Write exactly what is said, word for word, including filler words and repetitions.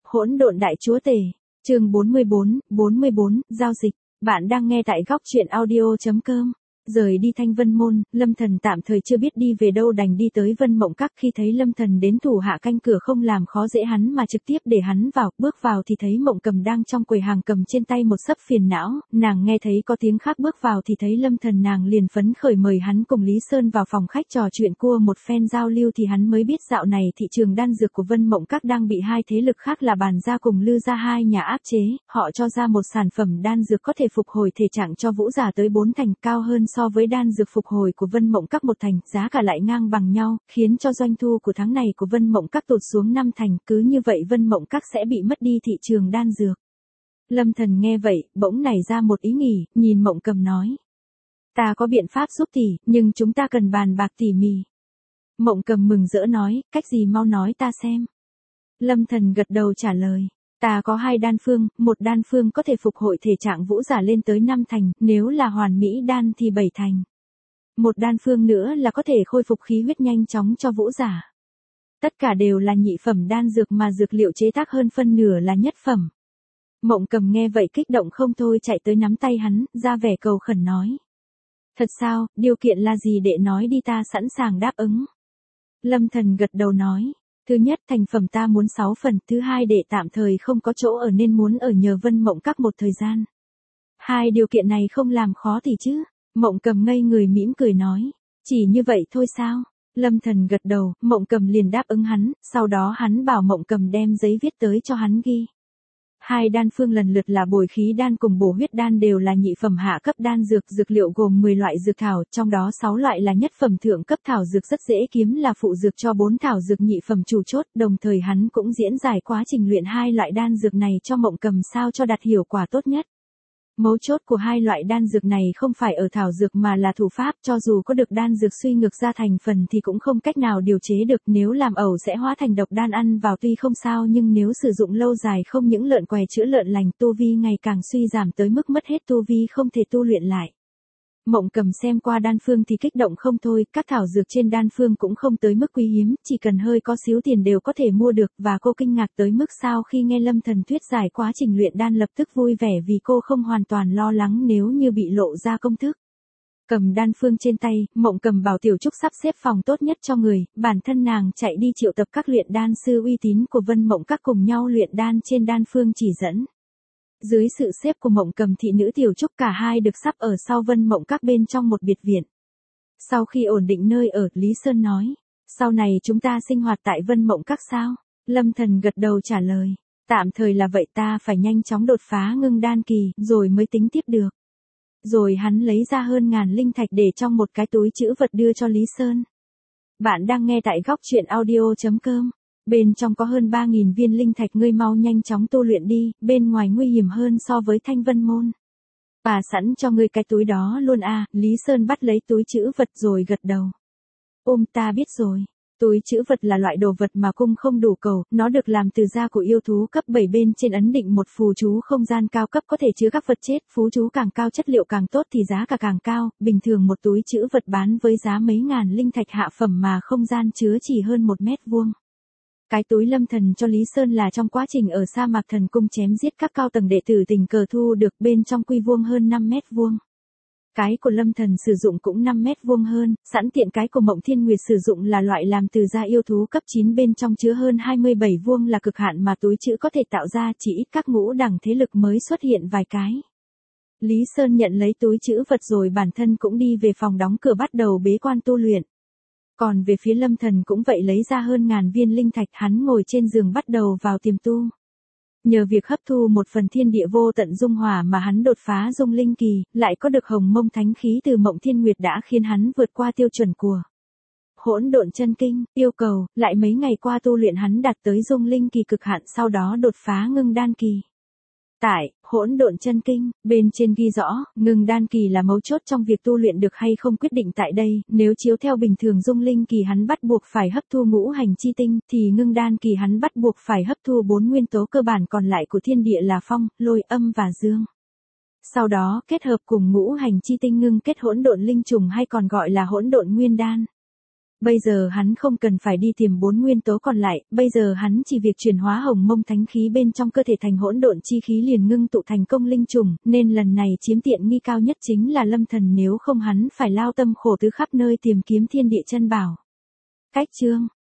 Hỗn độn đại chúa tể, chương bốn mươi bốn, bốn mươi bốn, giao dịch. Bạn đang nghe tại góc truyện audio.com. Rời đi Thanh Vân Môn, Lâm Thần tạm thời chưa biết đi về đâu, đành đi tới Vân Mộng Các. Khi thấy Lâm Thần đến, thủ hạ canh cửa không làm khó dễ hắn mà trực tiếp để hắn vào. Bước vào thì thấy Mộng Cầm đang trong quầy hàng cầm trên tay một sấp phiền não. Nàng nghe thấy có tiếng khác bước vào thì thấy Lâm Thần, nàng liền phấn khởi mời hắn cùng Lý Sơn vào phòng khách trò chuyện cua một phen giao lưu, thì hắn mới biết dạo này thị trường đan dược của Vân Mộng Các đang bị hai thế lực khác là Bàn Gia cùng Lư Gia hai nhà áp chế. Họ cho ra một sản phẩm đan dược có thể phục hồi thể trạng cho vũ giả tới bốn thành, cao hơn so với đan dược phục hồi của Vân Mộng Các một thành, giá cả lại ngang bằng nhau, khiến cho doanh thu của tháng này của Vân Mộng Các tụt xuống năm thành, cứ như vậy Vân Mộng Các sẽ bị mất đi thị trường đan dược. Lâm Thần nghe vậy, bỗng nảy ra một ý nghĩ, nhìn Mộng Cầm nói: "Ta có biện pháp giúp tỷ, nhưng chúng ta cần bàn bạc tỉ mỉ." Mộng Cầm mừng rỡ nói: "Cách gì mau nói ta xem." Lâm Thần gật đầu trả lời: "Ta có hai đan phương, một đan phương có thể phục hồi thể trạng vũ giả lên tới năm thành, nếu là hoàn mỹ đan thì bảy thành. Một đan phương nữa là có thể khôi phục khí huyết nhanh chóng cho vũ giả. Tất cả đều là nhị phẩm đan dược mà dược liệu chế tác hơn phân nửa là nhất phẩm." Mộng Cầm nghe vậy kích động không thôi, chạy tới nắm tay hắn, ra vẻ cầu khẩn nói: "Thật sao, điều kiện là gì đệ nói đi, ta sẵn sàng đáp ứng." Lâm Thần gật đầu nói: "Thứ nhất, thành phẩm ta muốn sáu phần, thứ hai, đệ tạm thời không có chỗ ở nên muốn ở nhờ Vân Mộng Các một thời gian." "Hai điều kiện này không làm khó thì chứ?" Mộng Cầm ngây người mỉm cười nói: "Chỉ như vậy thôi sao?" Lâm Thần gật đầu, Mộng Cầm liền đáp ứng hắn, sau đó hắn bảo Mộng Cầm đem giấy viết tới cho hắn ghi. Hai đan phương lần lượt là bồi khí đan cùng bổ huyết đan, đều là nhị phẩm hạ cấp đan dược, dược liệu gồm mười loại dược thảo, trong đó sáu loại là nhất phẩm thượng cấp thảo dược rất dễ kiếm, là phụ dược cho bốn thảo dược nhị phẩm chủ chốt, đồng thời hắn cũng diễn giải quá trình luyện hai loại đan dược này cho Mộng Cầm sao cho đạt hiệu quả tốt nhất. Mấu chốt của hai loại đan dược này không phải ở thảo dược mà là thủ pháp, cho dù có được đan dược suy ngược ra thành phần thì cũng không cách nào điều chế được, nếu làm ẩu sẽ hóa thành độc, đan ăn vào tuy không sao nhưng nếu sử dụng lâu dài không những lợn què chữa lợn lành, tu vi ngày càng suy giảm tới mức mất hết tu vi không thể tu luyện lại. Mộng Cầm xem qua đan phương thì kích động không thôi, các thảo dược trên đan phương cũng không tới mức quý hiếm, chỉ cần hơi có xíu tiền đều có thể mua được, và cô kinh ngạc tới mức sau khi nghe Lâm Thần thuyết giải quá trình luyện đan lập tức vui vẻ, vì cô không hoàn toàn lo lắng nếu như bị lộ ra công thức. Cầm đan phương trên tay, Mộng Cầm bảo Tiểu Trúc sắp xếp phòng tốt nhất cho người, bản thân nàng chạy đi triệu tập các luyện đan sư uy tín của Vân Mộng Các cùng nhau luyện đan trên đan phương chỉ dẫn. Dưới sự xếp của Mộng Cầm, thị nữ Tiểu Trúc cả hai được sắp ở sau Vân Mộng Các bên trong một biệt viện. Sau khi ổn định nơi ở, Lý Sơn nói: "Sau này chúng ta sinh hoạt tại Vân Mộng Các sao?" Lâm Thần gật đầu trả lời: "Tạm thời là vậy, ta phải nhanh chóng đột phá ngưng đan kỳ, rồi mới tính tiếp được." Rồi hắn lấy ra hơn ngàn linh thạch để trong một cái túi trữ vật đưa cho Lý Sơn. Bạn đang nghe tại góc truyện audio.com. Bên trong có hơn ba nghìn viên linh thạch, ngươi mau nhanh chóng tu luyện đi, bên ngoài nguy hiểm hơn so với Thanh Vân Môn. "Bà sẵn cho ngươi cái túi đó luôn à?" Lý Sơn bắt lấy túi trữ vật rồi gật đầu. "Ôm, ta biết rồi." Túi trữ vật là loại đồ vật mà cung không đủ cầu, nó được làm từ da của yêu thú cấp bảy, bên trên ấn định một phù chú không gian cao cấp có thể chứa các vật chết, phù chú càng cao chất liệu càng tốt thì giá cả càng cao, bình thường một túi trữ vật bán với giá mấy ngàn linh thạch hạ phẩm mà không gian chứa chỉ hơn một mét vuông. Cái túi Lâm Thần cho Lý Sơn là trong quá trình ở sa mạc thần cung chém giết các cao tầng đệ tử tình cờ thu được, bên trong quy vuông hơn năm mét vuông. Cái của Lâm Thần sử dụng cũng năm mét vuông hơn, sẵn tiện cái của Mộng Thiên Nguyệt sử dụng là loại làm từ da yêu thú cấp chín, bên trong chứa hơn hai mươi bảy vuông là cực hạn mà túi trữ có thể tạo ra, chỉ ít các ngũ đẳng thế lực mới xuất hiện vài cái. Lý Sơn nhận lấy túi trữ vật rồi bản thân cũng đi về phòng đóng cửa bắt đầu bế quan tu luyện. Còn về phía Lâm Thần cũng vậy, lấy ra hơn ngàn viên linh thạch, hắn ngồi trên giường bắt đầu vào tiềm tu. Nhờ việc hấp thu một phần thiên địa vô tận dung hỏa mà hắn đột phá dung linh kỳ, lại có được hồng mông thánh khí từ Mộng Thiên Nguyệt đã khiến hắn vượt qua tiêu chuẩn của hỗn độn chân kinh, yêu cầu, lại mấy ngày qua tu luyện hắn đạt tới dung linh kỳ cực hạn, sau đó đột phá ngưng đan kỳ. Tại hỗn độn chân kinh, bên trên ghi rõ, ngưng đan kỳ là mấu chốt trong việc tu luyện được hay không quyết định tại đây, nếu chiếu theo bình thường dung linh kỳ hắn bắt buộc phải hấp thu ngũ hành chi tinh, thì ngưng đan kỳ hắn bắt buộc phải hấp thu bốn nguyên tố cơ bản còn lại của thiên địa là phong, lôi, âm và dương. Sau đó kết hợp cùng ngũ hành chi tinh ngưng kết hỗn độn linh trùng, hay còn gọi là hỗn độn nguyên đan. Bây giờ hắn không cần phải đi tìm bốn nguyên tố còn lại, bây giờ hắn chỉ việc chuyển hóa hồng mông thánh khí bên trong cơ thể thành hỗn độn chi khí liền ngưng tụ thành công linh trùng, nên lần này chiếm tiện nghi cao nhất chính là Lâm Thần, nếu không hắn phải lao tâm khổ tứ khắp nơi tìm kiếm thiên địa chân bảo. Cách chương